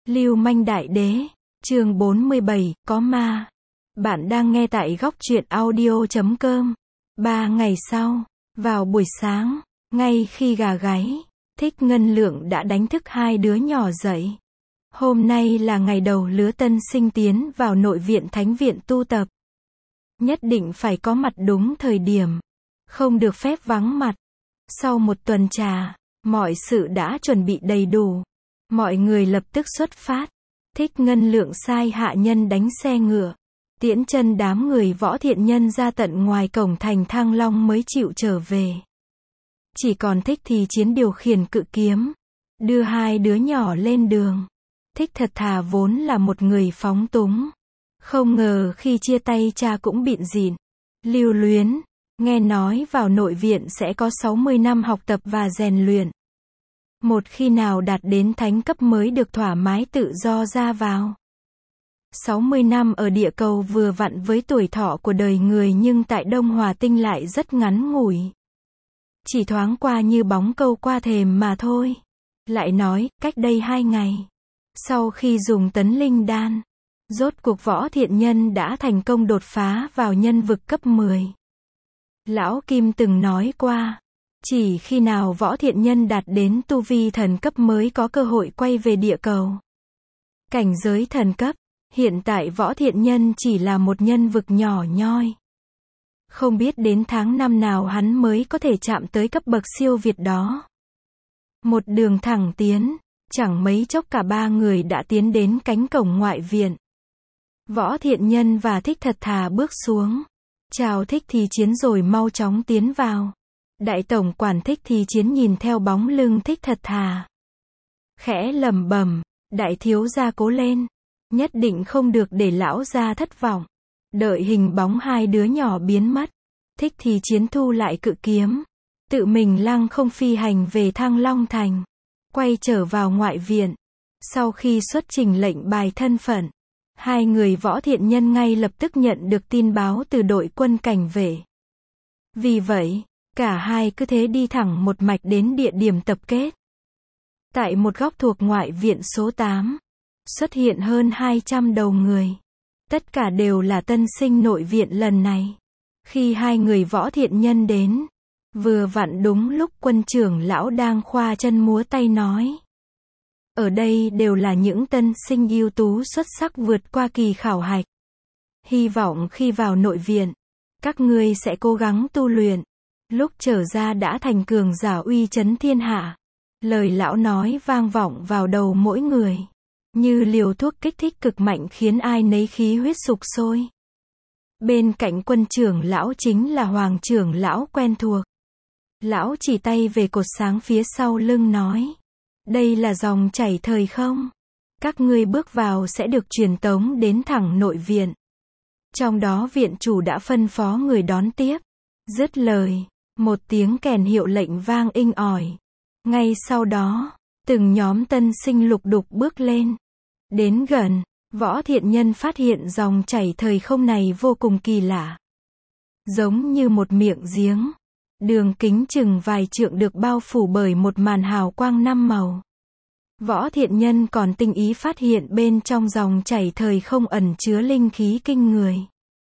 Lưu manh đại đế, chương 47, có ma. Bạn đang nghe tại góc truyện audio.com. 3 ngày sau, vào buổi sáng, ngay khi gà gáy, Thích Ngân Lượng đã đánh thức hai đứa nhỏ dậy. Hôm nay là ngày đầu lứa tân sinh tiến vào nội viện thánh viện tu tập. Nhất định phải có mặt đúng thời điểm, không được phép vắng mặt. Sau một tuần trà, mọi sự đã chuẩn bị đầy đủ. Mọi người lập tức xuất phát. Thích Ngân Lượng sai hạ nhân đánh xe ngựa, tiễn chân đám người Võ Thiện Nhân ra tận ngoài cổng thành Thăng Long mới chịu trở về. Chỉ còn Thích Thì Chiến điều khiển cự kiếm, đưa hai đứa nhỏ lên đường. Thích Thật Thà vốn là một người phóng túng, không ngờ khi chia tay cha cũng bịn rỉn, lưu luyến. Nghe nói vào nội viện sẽ có 60 năm học tập và rèn luyện. Một khi nào đạt đến thánh cấp mới được thoải mái tự do ra vào. 60 năm ở địa cầu vừa vặn với tuổi thọ của đời người, nhưng tại Đông Hòa Tinh lại rất ngắn ngủi. Chỉ thoáng qua như bóng câu qua thềm mà thôi. Lại nói, cách đây 2 ngày, sau khi dùng tấn linh đan, rốt cuộc Võ Thiện Nhân đã thành công đột phá vào nhân vực cấp 10. Lão Kim từng nói qua, chỉ khi nào Võ Thiện Nhân đạt đến tu vi thần cấp mới có cơ hội quay về địa cầu. Cảnh giới thần cấp, hiện tại Võ Thiện Nhân chỉ là một nhân vực nhỏ nhoi. Không biết đến tháng năm nào hắn mới có thể chạm tới cấp bậc siêu việt đó. Một đường thẳng tiến, chẳng mấy chốc cả ba người đã tiến đến cánh cổng ngoại viện. Võ Thiện Nhân và Thích Thật Thà bước xuống, chào Thích Thì Chiến rồi mau chóng tiến vào. Đại tổng quản Thích Thì Chiến nhìn theo bóng lưng Thích Thật Thà, khẽ lẩm bẩm, đại thiếu gia cố lên, nhất định không được để lão gia thất vọng. Đợi hình bóng hai đứa nhỏ biến mất, Thích Thì Chiến thu lại cự kiếm, tự mình lăng không phi hành về Thăng Long thành, quay trở vào ngoại viện. Sau khi xuất trình lệnh bài thân phận, hai người Võ Thiện Nhân ngay lập tức nhận được tin báo từ đội quân cảnh vệ. Vì vậy, cả hai cứ thế đi thẳng một mạch đến địa điểm tập kết. Tại một góc thuộc ngoại viện số 8, xuất hiện hơn 200 đầu người. Tất cả đều là tân sinh nội viện lần này. Khi hai người Võ Thiện Nhân đến, vừa vặn đúng lúc quân trưởng lão đang khoa chân múa tay nói. Ở đây đều là những tân sinh ưu tú xuất sắc vượt qua kỳ khảo hạch. Hy vọng khi vào nội viện, các ngươi sẽ cố gắng tu luyện. Lúc trở ra đã thành cường giả uy chấn thiên hạ. Lời lão nói vang vọng vào đầu mỗi người, như liều thuốc kích thích cực mạnh khiến ai nấy khí huyết sục sôi. Bên cạnh quân trưởng lão chính là Hoàng trưởng lão quen thuộc. Lão chỉ tay về cột sáng phía sau lưng nói. Đây là dòng chảy thời không? Các ngươi bước vào sẽ được truyền tống đến thẳng nội viện. Trong đó viện chủ đã phân phó người đón tiếp. Dứt lời, một tiếng kèn hiệu lệnh vang inh ỏi. Ngay sau đó, từng nhóm tân sinh lục đục bước lên. Đến gần, Võ Thiện Nhân phát hiện dòng chảy thời không này vô cùng kỳ lạ. Giống như một miệng giếng. Đường kính chừng vài trượng được bao phủ bởi một màn hào quang 5 màu. Võ Thiện Nhân còn tinh ý phát hiện bên trong dòng chảy thời không ẩn chứa linh khí kinh người.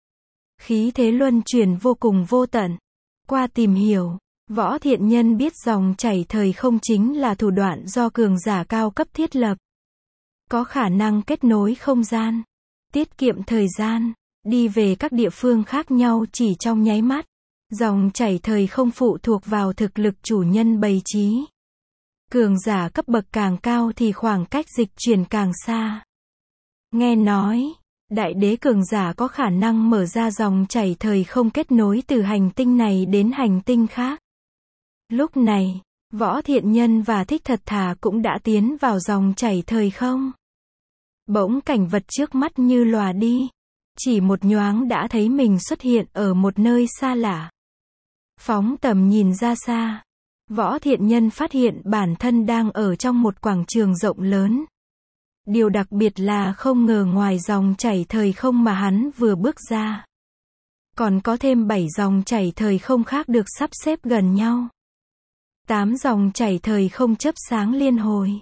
Khí thế luân chuyển vô cùng vô tận. Qua tìm hiểu, Võ Thiện Nhân biết dòng chảy thời không chính là thủ đoạn do cường giả cao cấp thiết lập. Có khả năng kết nối không gian, tiết kiệm thời gian, đi về các địa phương khác nhau chỉ trong nháy mắt. Dòng chảy thời không phụ thuộc vào thực lực chủ nhân bày trí. Cường giả cấp bậc càng cao thì khoảng cách dịch chuyển càng xa. Nghe nói, đại đế cường giả có khả năng mở ra dòng chảy thời không kết nối từ hành tinh này đến hành tinh khác. Lúc này, Võ Thiện Nhân và Thích Thật Thà cũng đã tiến vào dòng chảy thời không. Bỗng cảnh vật trước mắt như lòa đi. Chỉ một nhoáng đã thấy mình xuất hiện ở một nơi xa lạ. Phóng tầm nhìn ra xa, Võ Thiện Nhân phát hiện bản thân đang ở trong một quảng trường rộng lớn. Điều đặc biệt là không ngờ ngoài dòng chảy thời không mà hắn vừa bước ra, còn có thêm 7 dòng chảy thời không khác được sắp xếp gần nhau. 8 dòng chảy thời không chớp sáng liên hồi.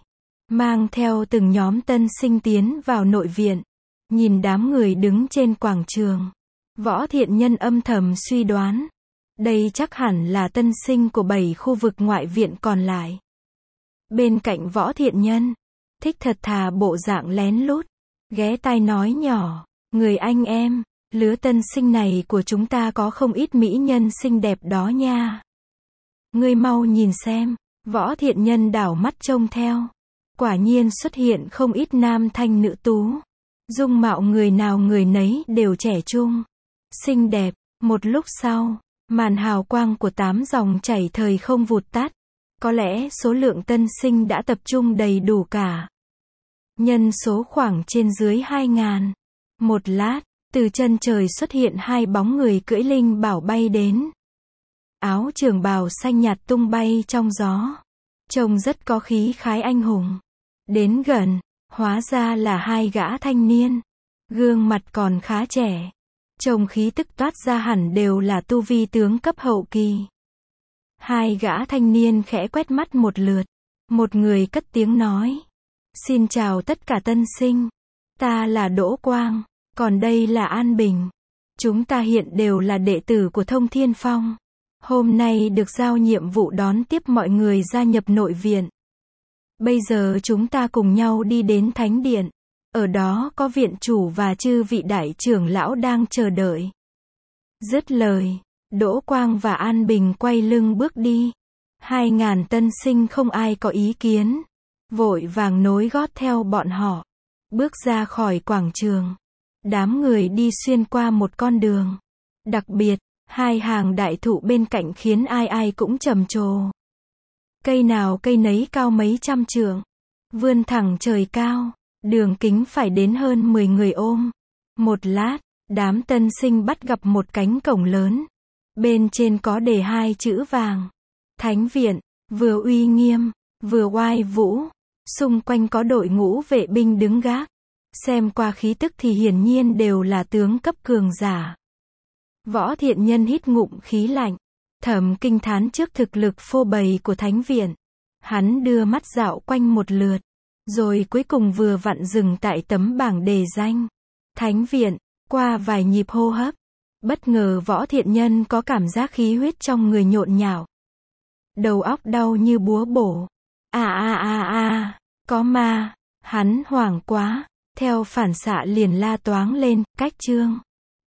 mang theo từng nhóm tân sinh tiến vào nội viện. Nhìn đám người đứng trên quảng trường, Võ Thiện Nhân âm thầm suy đoán, đây chắc hẳn là tân sinh của 7 khu vực ngoại viện còn lại. Bên cạnh Võ Thiện Nhân, Thích thật thà bộ dạng lén lút, ghé tai nói nhỏ, người anh em, lứa tân sinh này của chúng ta có không ít mỹ nhân xinh đẹp đó nha. Ngươi mau nhìn xem. Võ Thiện Nhân đảo mắt trông theo. Quả nhiên xuất hiện không ít nam thanh nữ tú. Dung mạo người nào người nấy đều trẻ trung, xinh đẹp. Một lúc sau, màn hào quang của 8 dòng chảy thời không vụt tắt. Có lẽ số lượng tân sinh đã tập trung đầy đủ cả. Nhân số khoảng trên dưới 2.000. Một lát, từ chân trời xuất hiện 2 bóng người cưỡi linh bảo bay đến. Áo trường bào xanh nhạt tung bay trong gió. Trông rất có khí khái anh hùng. Đến gần, hóa ra là 2 gã thanh niên. Gương mặt còn khá trẻ. Trông khí tức toát ra hẳn đều là tu vi tướng cấp hậu kỳ. 2 gã thanh niên khẽ quét mắt một lượt. Một người cất tiếng nói. Xin chào tất cả tân sinh. Ta là Đỗ Quang, còn đây là An Bình. Chúng ta hiện đều là đệ tử của Thông Thiên Phong. Hôm nay được giao nhiệm vụ đón tiếp mọi người gia nhập nội viện. Bây giờ chúng ta cùng nhau đi đến Thánh Điện. Ở đó có viện chủ và chư vị đại trưởng lão đang chờ đợi. Dứt lời, Đỗ Quang và An Bình quay lưng bước đi. 2.000 tân sinh không ai có ý kiến. Vội vàng nối gót theo bọn họ. Bước ra khỏi quảng trường. Đám người đi xuyên qua một con đường. Đặc biệt, 2 hàng đại thụ bên cạnh khiến ai ai cũng trầm trồ. Cây nào cây nấy cao mấy trăm trượng. Vươn thẳng trời cao. Đường kính phải đến hơn 10 người ôm. Một lát, đám tân sinh bắt gặp một cánh cổng lớn. Bên trên có đề 2 chữ vàng. Thánh viện, vừa uy nghiêm, vừa oai vũ. Xung quanh có đội ngũ vệ binh đứng gác. Xem qua khí tức thì hiển nhiên đều là tướng cấp cường giả. Võ Thiện Nhân hít ngụm khí lạnh. Thầm kinh thán trước thực lực phô bày của thánh viện. Hắn đưa mắt dạo quanh một lượt. Rồi cuối cùng vừa vặn dừng tại tấm bảng đề danh. Thánh viện, qua vài nhịp hô hấp. Bất ngờ Võ Thiện Nhân có cảm giác khí huyết trong người nhộn nhạo. Đầu óc đau như búa bổ. Có ma. Hắn hoảng quá. Theo phản xạ liền la toáng lên, cách chương.